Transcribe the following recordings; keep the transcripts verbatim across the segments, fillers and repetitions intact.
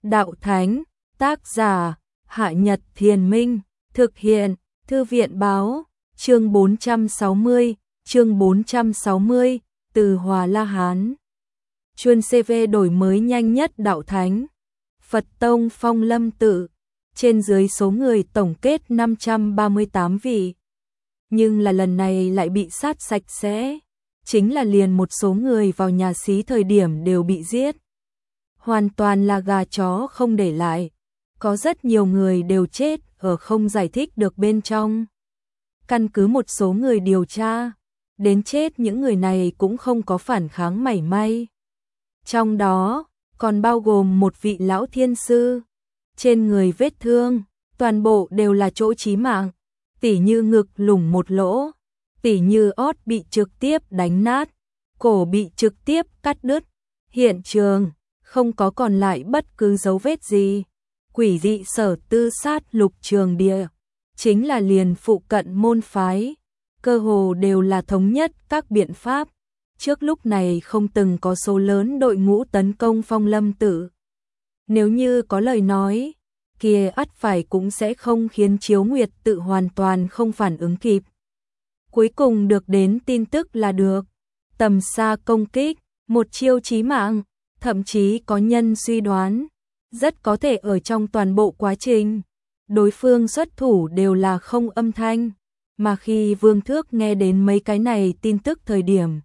đạo thánh, tác giả, Hạ Nhật Thiền Minh, thực hiện, Thư viện báo, chương bốn trăm sáu mươi, chương bốn trăm sáu mươi, từ Hòa La Hán. Chuyên xê vê đổi mới nhanh nhất đạo thánh, Phật Tông Phong Lâm Tự, trên dưới số người tổng kết năm trăm ba mươi tám vị. Nhưng là lần này lại bị sát sạch sẽ, chính là liền một số người vào nhà xí thời điểm đều bị giết. Hoàn toàn là gà chó không để lại, có rất nhiều người đều chết ở không giải thích được bên trong. Căn cứ một số người điều tra, đến chết những người này cũng không có phản kháng mảy may. Trong đó, còn bao gồm một vị lão thiên sư, trên người vết thương, toàn bộ đều là chỗ chí mạng, tỉ như ngực lủng một lỗ, tỉ như ót bị trực tiếp đánh nát, cổ bị trực tiếp cắt đứt. Hiện trường không có còn lại bất cứ dấu vết gì. Quỷ dị sở tư sát lục trường địa, chính là liền phụ cận môn phái, cơ hồ đều là thống nhất các biện pháp. Trước lúc này không từng có số lớn đội ngũ tấn công Phong Lâm Tự. Nếu như có lời nói, kia ắt phải cũng sẽ không khiến Chiếu Nguyệt Tự hoàn toàn không phản ứng kịp. Cuối cùng được đến tin tức là được, tầm xa công kích, một chiêu chí mạng, thậm chí có nhân suy đoán, rất có thể ở trong toàn bộ quá trình, đối phương xuất thủ đều là không âm thanh, mà khi Vương Thước nghe đến mấy cái này tin tức thời điểm,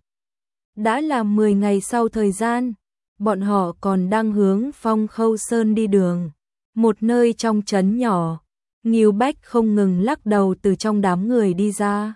đã là mười ngày sau thời gian, bọn họ còn đang hướng Phong Khâu Sơn đi đường, một nơi trong trấn nhỏ. Ngưu Bách không ngừng lắc đầu từ trong đám người đi ra.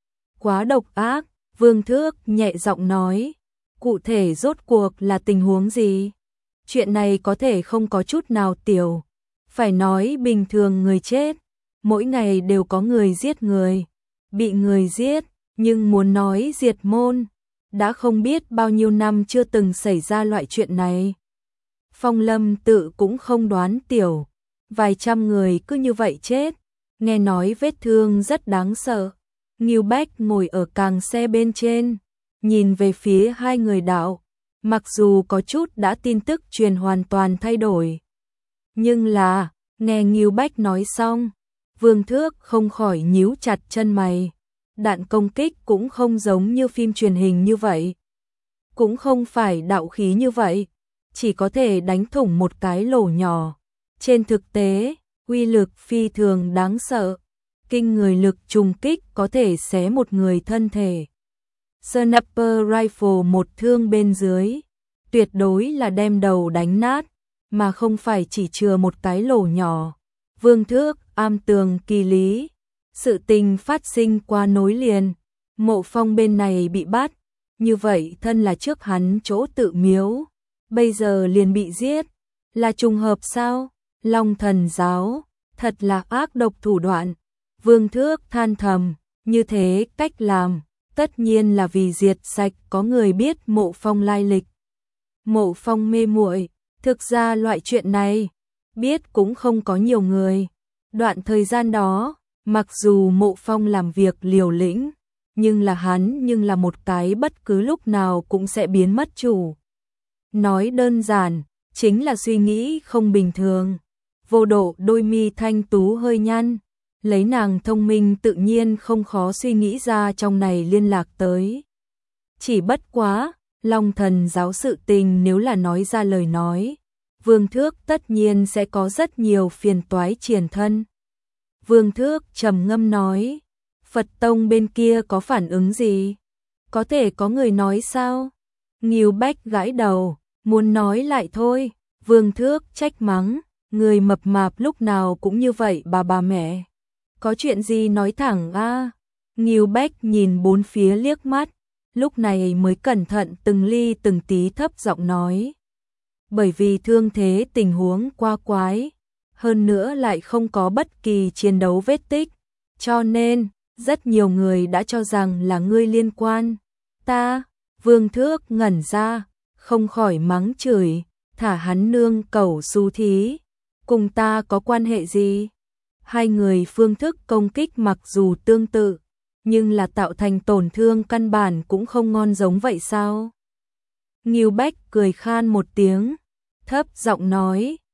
Quá độc ác, Vương Thước nhẹ giọng nói, cụ thể rốt cuộc là tình huống gì? Chuyện này có thể không có chút nào tiểu, phải nói bình thường người chết, mỗi ngày đều có người giết người, bị người giết, nhưng muốn nói diệt môn, đã không biết bao nhiêu năm chưa từng xảy ra loại chuyện này. Phong Lâm Tự cũng không đoán tiểu, vài trăm người cứ như vậy chết, nghe nói vết thương rất đáng sợ. Ngưu Bách ngồi ở càng xe bên trên, nhìn về phía hai người đạo, mặc dù có chút đã tin tức truyền hoàn toàn thay đổi. Nhưng là, nghe Ngưu Bách nói xong, Vương Thước không khỏi nhíu chặt chân mày. Đạn công kích cũng không giống như phim truyền hình như vậy, cũng không phải đạo khí như vậy, chỉ có thể đánh thủng một cái lỗ nhỏ. Trên thực tế, uy lực phi thường đáng sợ, kinh người lực trùng kích có thể xé một người thân thể. Sniper rifle một thương bên dưới, tuyệt đối là đem đầu đánh nát, mà không phải chỉ chừa một cái lỗ nhỏ. Vương Thước am tường kỳ lý, sự tình phát sinh qua nối liền, Mộ Phong bên này bị bắt, như vậy thân là trước hắn chỗ tự miếu, bây giờ liền bị giết, là trùng hợp sao? Long Thần giáo, thật là ác độc thủ đoạn. Vương Thước than thầm, như thế cách làm, tất nhiên là vì diệt sạch có người biết Mộ Phong lai lịch. Mộ Phong mê muội, thực ra loại chuyện này, biết cũng không có nhiều người. Đoạn thời gian đó, mặc dù Mộ Phong làm việc liều lĩnh, nhưng là hắn nhưng là một cái bất cứ lúc nào cũng sẽ biến mất chủ. Nói đơn giản, chính là suy nghĩ không bình thường. Vô Độ đôi mi thanh tú hơi nhăn, lấy nàng thông minh tự nhiên không khó suy nghĩ ra trong này liên lạc tới. Chỉ bất quá, Long Thần giáo sự tình nếu là nói ra lời nói, Vương Thước tất nhiên sẽ có rất nhiều phiền toái triển thân. Vương Thước trầm ngâm nói, Phật Tông bên kia có phản ứng gì? Có thể có người nói sao? Ngưu Bách gãi đầu, muốn nói lại thôi. Vương Thước trách mắng, người mập mạp lúc nào cũng như vậy bà bà mẹ. Có chuyện gì nói thẳng a? À? Ngưu Bách nhìn bốn phía liếc mắt, lúc này mới cẩn thận từng ly từng tí thấp giọng nói. Bởi vì thương thế tình huống qua quái, hơn nữa lại không có bất kỳ chiến đấu vết tích, cho nên rất nhiều người đã cho rằng là ngươi liên quan. Ta, Vương Thước ngẩn ra, không khỏi mắng chửi, thả hắn nương cẩu xú thí, cùng ta có quan hệ gì? Hai người phương thức công kích mặc dù tương tự, nhưng là tạo thành tổn thương căn bản cũng không ngon giống vậy sao? Ngưu Bách cười khan một tiếng, thấp giọng nói,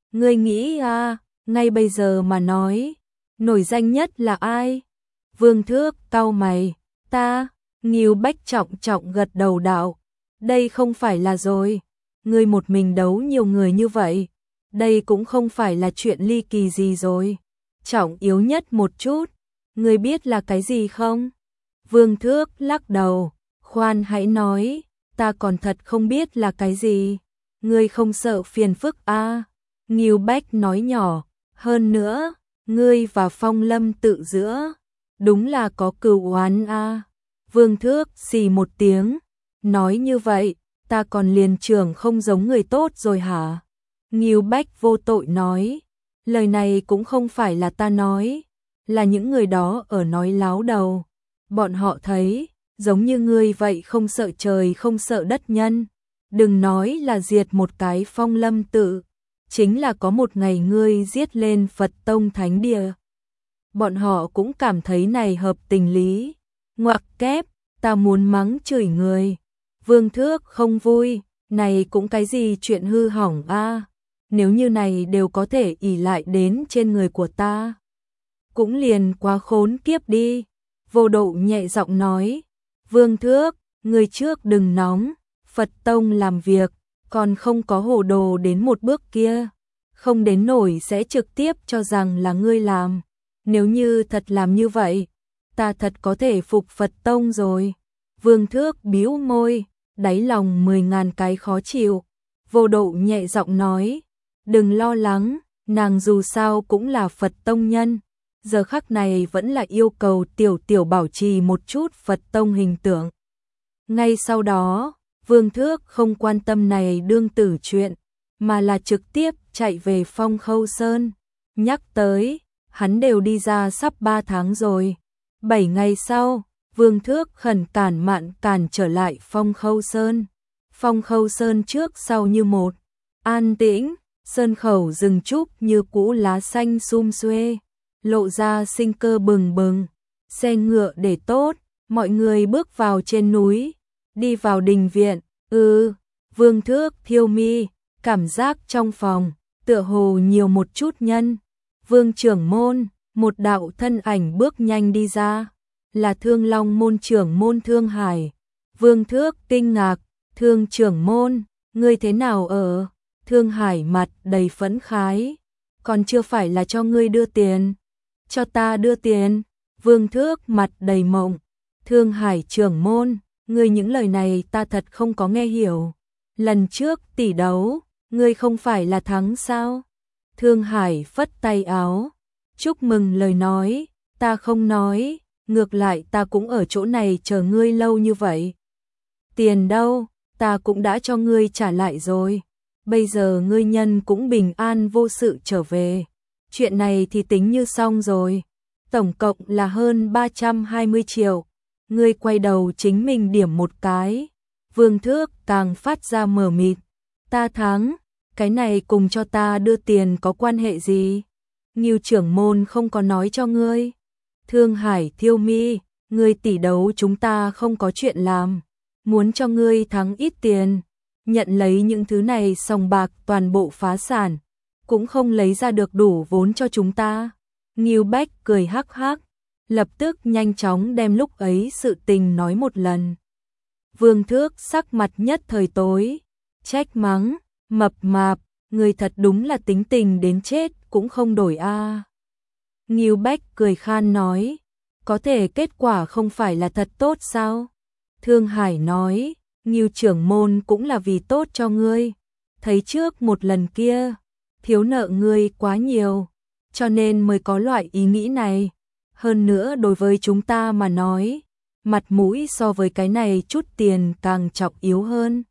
Ngươi nghĩ à, ngay bây giờ mà nói, nổi danh nhất là ai? Vương Thước cau mày, ta, Ngưu Bách trọng trọng gật đầu đạo, đây không phải là rồi, ngươi một mình đấu nhiều người như vậy, đây cũng không phải là chuyện ly kỳ gì rồi. Trọng yếu nhất một chút, ngươi biết là cái gì không? Vương Thước lắc đầu, khoan hãy nói, ta còn thật không biết là cái gì. Ngươi không sợ phiền phức à? Ngưu Bách nói nhỏ, hơn nữa, ngươi và Phong Lâm tự giữa, đúng là có cừu oán à? Vương Thước xì một tiếng, nói như vậy, ta còn liền trưởng không giống người tốt rồi hả? Ngưu Bách vô tội nói, lời này cũng không phải là ta nói, là những người đó ở nói láo đầu. Bọn họ thấy, giống như ngươi vậy không sợ trời không sợ đất nhân. Đừng nói là diệt một cái Phong Lâm tự, chính là có một ngày ngươi giết lên Phật Tông Thánh Địa. Bọn họ cũng cảm thấy này hợp tình lý. Ngoặc kép, ta muốn mắng chửi người. Vương Thước không vui, này cũng cái gì chuyện hư hỏng a? Nếu như này đều có thể ỷ lại đến trên người của ta, cũng liền quá khốn kiếp đi. Vô Độ nhẹ giọng nói, Vương Thước, người trước đừng nóng, Phật Tông làm việc, còn không có hồ đồ đến một bước kia, không đến nổi sẽ trực tiếp cho rằng là ngươi làm. Nếu như thật làm như vậy, ta thật có thể phục Phật Tông rồi. Vương Thước bĩu môi, đáy lòng mười ngàn cái khó chịu. Vô Độ nhẹ giọng nói, đừng lo lắng, nàng dù sao cũng là Phật Tông nhân, giờ khắc này vẫn là yêu cầu tiểu tiểu bảo trì một chút Phật Tông hình tượng. Ngay sau đó, Vương Thước không quan tâm này đương tử chuyện, mà là trực tiếp chạy về Phong Khâu Sơn. Nhắc tới, hắn đều đi ra sắp ba tháng rồi. Bảy ngày sau, Vương Thước khẩn cản mạn cản trở lại Phong Khâu Sơn. Phong Khâu Sơn trước sau như một, an tĩnh, sơn khẩu rừng trúc như cũ lá xanh sum xuê, lộ ra sinh cơ bừng bừng. Xe ngựa để tốt, mọi người bước vào trên núi, đi vào đình viện. Ừ, Vương Thước thiêu mi, cảm giác trong phòng, tựa hồ nhiều một chút nhân. Vương trưởng môn, một đạo thân ảnh bước nhanh đi ra, là Thương Long môn trưởng môn Thương Hải. Vương Thước kinh ngạc, Thương trưởng môn, ngươi thế nào ở? Thương Hải mặt đầy phẫn khái, còn chưa phải là cho ngươi đưa tiền, cho ta đưa tiền. Vương Thước mặt đầy mộng, Thương Hải trưởng môn, ngươi những lời này ta thật không có nghe hiểu. Lần trước tỷ đấu, ngươi không phải là thắng sao? Thương Hải phất tay áo, chúc mừng lời nói, ta không nói, ngược lại ta cũng ở chỗ này chờ ngươi lâu như vậy. Tiền đâu, ta cũng đã cho ngươi trả lại rồi, bây giờ ngươi nhân cũng bình an vô sự trở về. Chuyện này thì tính như xong rồi, tổng cộng là hơn ba trăm hai mươi triệu, ngươi quay đầu chính mình điểm một cái. Vương Thước càng phát ra mờ mịt, ta thắng, cái này cùng cho ta đưa tiền có quan hệ gì? Ngưu trưởng môn không có nói cho ngươi. Thương Hải thiêu mi, ngươi tỷ đấu chúng ta không có chuyện làm, muốn cho ngươi thắng ít tiền, nhận lấy những thứ này sòng bạc toàn bộ phá sản, cũng không lấy ra được đủ vốn cho chúng ta. Ngưu Bách cười hắc hắc, lập tức nhanh chóng đem lúc ấy sự tình nói một lần. Vương Thước sắc mặt nhất thời tối, trách mắng, mập mạp, người thật đúng là tính tình đến chết cũng không đổi a. À. Ngưu Bách cười khan nói, có thể kết quả không phải là thật tốt sao? Thương Hải nói, Ngưu trưởng môn cũng là vì tốt cho ngươi, thấy trước một lần kia, thiếu nợ ngươi quá nhiều, cho nên mới có loại ý nghĩ này. Hơn nữa đối với chúng ta mà nói, mặt mũi so với cái này chút tiền càng trọng yếu hơn.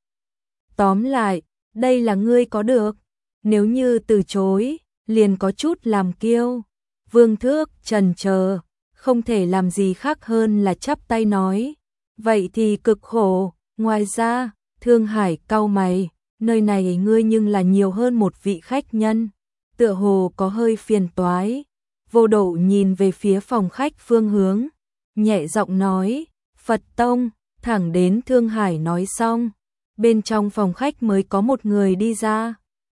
Tóm lại, đây là ngươi có được, nếu như từ chối, liền có chút làm kiêu. Vương Thước chần chờ, không thể làm gì khác hơn là chắp tay nói, vậy thì cực khổ. Ngoài ra, Thương Hải cau mày, nơi này ngươi nhưng là nhiều hơn một vị khách nhân, tựa hồ có hơi phiền toái. Vô Độ nhìn về phía phòng khách phương hướng, nhẹ giọng nói, Phật Tông. Thẳng đến Thương Hải nói xong, bên trong phòng khách mới có một người đi ra.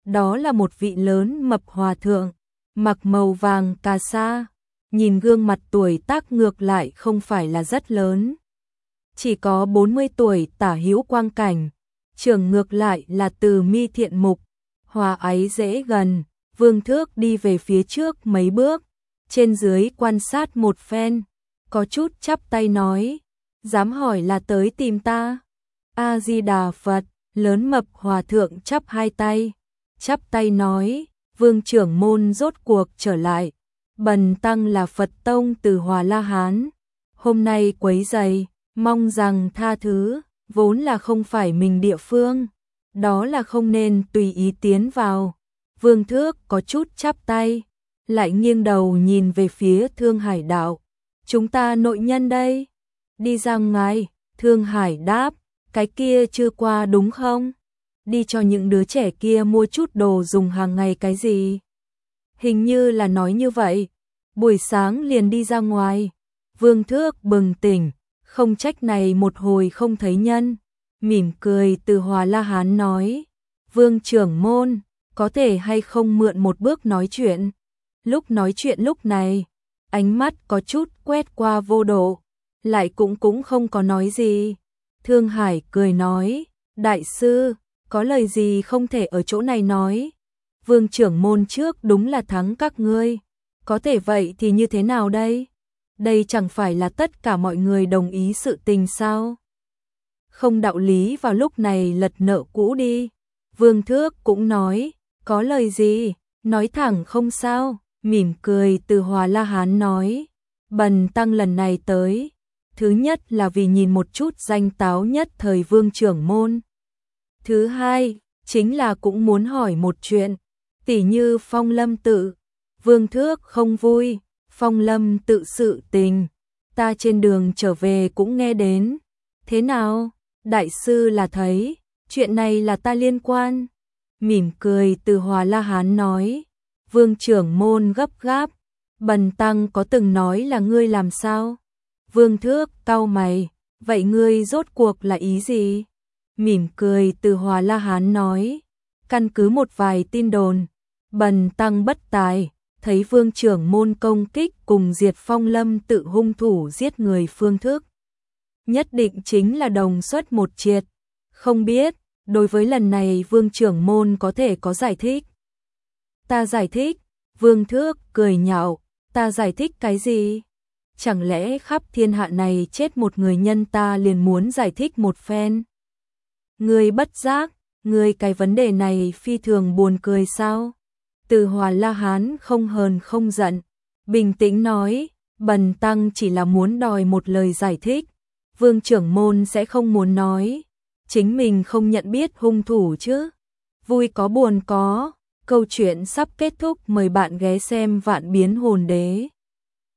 Đó là một vị lớn mập hòa thượng, mặc màu vàng cà sa, nhìn gương mặt tuổi tác ngược lại không phải là rất lớn. Chỉ có bốn mươi tuổi tả hữu quang cảnh, trưởng ngược lại là Từ Mi thiện mục, hòa ái dễ gần. Vương Thước đi về phía trước mấy bước, trên dưới quan sát một phen, có chút chắp tay nói, dám hỏi là tới tìm ta. A-di-đà Phật, lớn mập hòa thượng chắp hai tay, chắp tay nói, Vương trưởng môn rốt cuộc trở lại, bần tăng là Phật tông từ Hòa La Hán, hôm nay quấy rầy, mong rằng tha thứ, vốn là không phải mình địa phương, đó là không nên tùy ý tiến vào. Vương Thước có chút chắp tay, lại nghiêng đầu nhìn về phía Thương Hải đạo, chúng ta nội nhân đây, đi ra ngoài. Thương Hải đáp, cái kia chưa qua đúng không? Đi cho những đứa trẻ kia mua chút đồ dùng hàng ngày cái gì? Hình như là nói như vậy. Buổi sáng liền đi ra ngoài. Vương Thước bừng tỉnh, không trách này một hồi không thấy nhân. Mỉm cười từ Hòa La Hán nói, Vương trưởng môn, có thể hay không mượn một bước nói chuyện? Lúc nói chuyện lúc này, ánh mắt có chút quét qua Vô Độ, lại cũng cũng không có nói gì. Thương Hải cười nói, đại sư, có lời gì không thể ở chỗ này nói. Vương trưởng môn trước đúng là thắng các ngươi, có thể vậy thì như thế nào đây? Đây chẳng phải là tất cả mọi người đồng ý sự tình sao? Không đạo lý vào lúc này lật nợ cũ đi. Vương Thước cũng nói, có lời gì, nói thẳng không sao. Mỉm cười từ Hòa La Hán nói, bần tăng lần này tới, thứ nhất là vì nhìn một chút danh táo nhất thời Vương trưởng môn. Thứ hai, chính là cũng muốn hỏi một chuyện, tỉ như Phong Lâm tự. Vương Thước không vui, Phong Lâm tự sự tình, ta trên đường trở về cũng nghe đến. Thế nào, đại sư là thấy, chuyện này là ta liên quan. Mỉm cười từ Hòa La Hán nói, Vương trưởng môn gấp gáp, bần tăng có từng nói là ngươi làm sao? Vương Thước cau mày, vậy ngươi rốt cuộc là ý gì? Mỉm cười từ Hòa La Hán nói, căn cứ một vài tin đồn, bần tăng bất tài, thấy Vương trưởng môn công kích cùng diệt Phong Lâm tự hung thủ giết người phương thức. Nhất định chính là đồng xuất một triệt, không biết, đối với lần này Vương trưởng môn có thể có giải thích. Ta giải thích, Vương Thước cười nhạo, ta giải thích cái gì? Chẳng lẽ khắp thiên hạ này chết một người nhân ta liền muốn giải thích một phen? Ngươi bất giác, ngươi cái vấn đề này phi thường buồn cười sao? Từ Hòa La Hán không hờn không giận, bình tĩnh nói, bần tăng chỉ là muốn đòi một lời giải thích. Vương trưởng môn sẽ không muốn nói, chính mình không nhận biết hung thủ chứ? Vui có buồn có. Câu chuyện sắp kết thúc, mời bạn ghé xem Vạn Biến Hồn Đế.